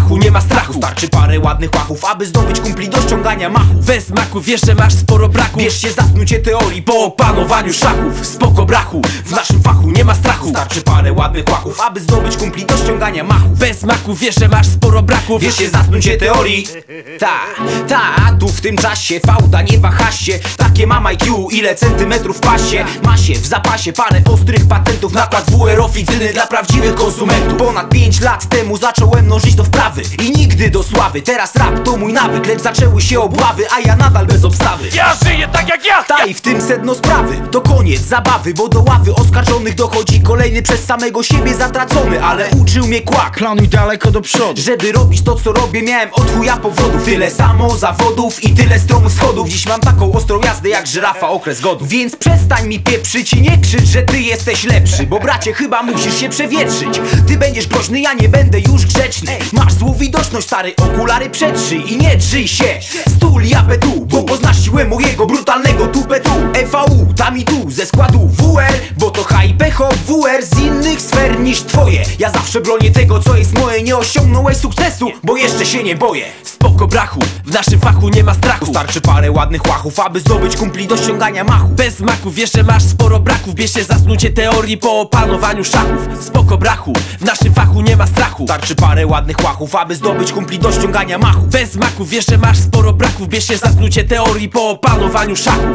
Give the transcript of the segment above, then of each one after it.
fachu nie ma strachu. Starczy parę ładnych łachów, aby zdobyć kumpli do ściągania machu. Bez maku wiesz, że masz sporo braku. Bierz się za snucie teorii po opanowaniu szachów. Spoko brachu, w naszym fachu nie ma strachu. Starczy parę ładnych łachów, aby zdobyć kumpli do ściągania machu. Bez maku wiesz, że masz sporo braku. Bierz się za snucie teorii. Tu w tym czasie fałda nie waha się. Takie mam IQ, ile centymetrów w pasie. Ma się w zapasie parę ostrych patentów. Nakład WR oficyjny dla prawdziwych konsumentów. Ponad 5 lat temu zacząłem mnożyć to wprawy i nigdy do sławy. Teraz rap to mój nawyk, lecz zaczęły się obławy, a ja nadal bez obstawy. Ja żyję tak jak ja! I w tym sedno sprawy. To koniec zabawy, bo do ławy oskarżonych dochodzi kolejny przez samego siebie zatracony. Ale uczył mnie kłak, Planuj daleko do przodu. żeby robić to co robię, miałem od chuja powodów. Tyle samo zawodów i tyle stromych schodów. Dziś mam taką ostrą jazdę jak żyrafa okres godu. Więc przestań mi pieprzyć i nie krzycz, że ty jesteś lepszy. Bo bracie, chyba musisz się przewietrzyć. Ty będziesz groźny, ja nie będę już grzeczny. Masz złą widoczność, stary, okulary przetrzyj i nie drzyj się. Stul japę tu, bo poznasz siłę mojego brutalnego tupetu. EVU, tam i tu, ze składu WR, bo to hip-hop WR z innych sfer niż twoje. Ja zawsze bronię tego, co jest moje. Nie osiągnąłeś sukcesu, bo jeszcze się nie boję. Spoko brachu, w naszym fachu nie ma strachu. Starczy parę ładnych łachów, aby zdobyć kumpli do ściągania machu. Bez maku wiesz, że masz sporo braków. Bierz się za snucie teorii po opanowaniu szachów. Spoko brachu, w naszym fachu nie ma strachu. Starczy parę ładnych łachów, aby zdobyć kumpli do ściągania machu. Bez maku wiesz, że masz sporo braków. Bierz się za snucie teorii po opanowaniu szachów.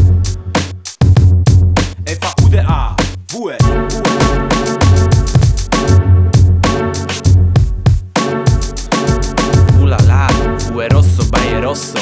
FAUDA, WR. Ulala, WR-osso, bajerosso.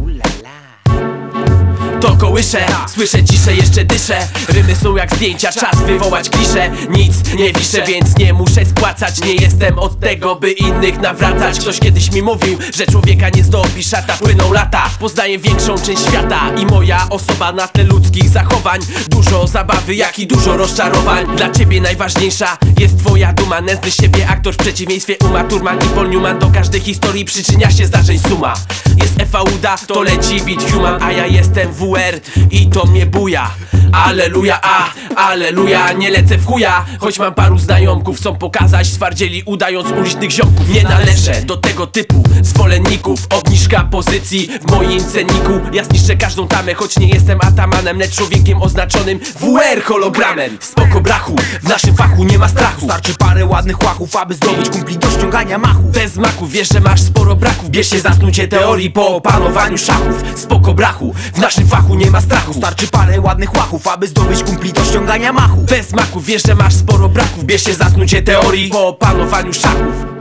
To kołysze, słyszę ciszę, jeszcze dyszę. Rymy są jak zdjęcia, czas wywołać klisze. Nic nie wiszę, więc nie muszę spłacać. Nie jestem od tego, by innych nawracać. Ktoś kiedyś mi mówił, że człowieka nie zdobi szata. Płyną lata, poznaję większą część świata. I moja osoba na tle ludzkich zachowań. Dużo zabawy, jak i dużo rozczarowań. Dla ciebie najważniejsza jest twoja duma. Nędzny siebie aktor w przeciwieństwie Uma Thurman i Paul Newman. Do każdej historii przyczynia się zdarzeń suma. Jest FAUDA, to leci beat human, a ja jestem WR i to mnie buja. Aleluja, aleluja, nie lecę w chuja. Choć mam paru znajomków, chcą pokazać, stwardzieli udając ulicznych ziomków. Nie należę do tego typu zwolenników. Obniżka pozycji w moim cenniku. Ja zniszczę każdą tamę, choć nie jestem atamanem, lecz człowiekiem oznaczonym WR hologramem. Spoko brachu, w naszym fachu nie ma strachu. Starczy parę ładnych łachów, aby zdobyć kumpli do ściągania machu. Bez maku wiesz, że masz sporo braków. Bierz się za snucie teorii po opanowaniu szachów. Spoko brachu, w naszym fachu nie ma strachu. Starczy parę ładnych łachów, aby zdobyć kumpli do ściągania machu. Bez maku wiesz, że masz sporo braków. Bierz się za snucie teorii po opanowaniu szachów.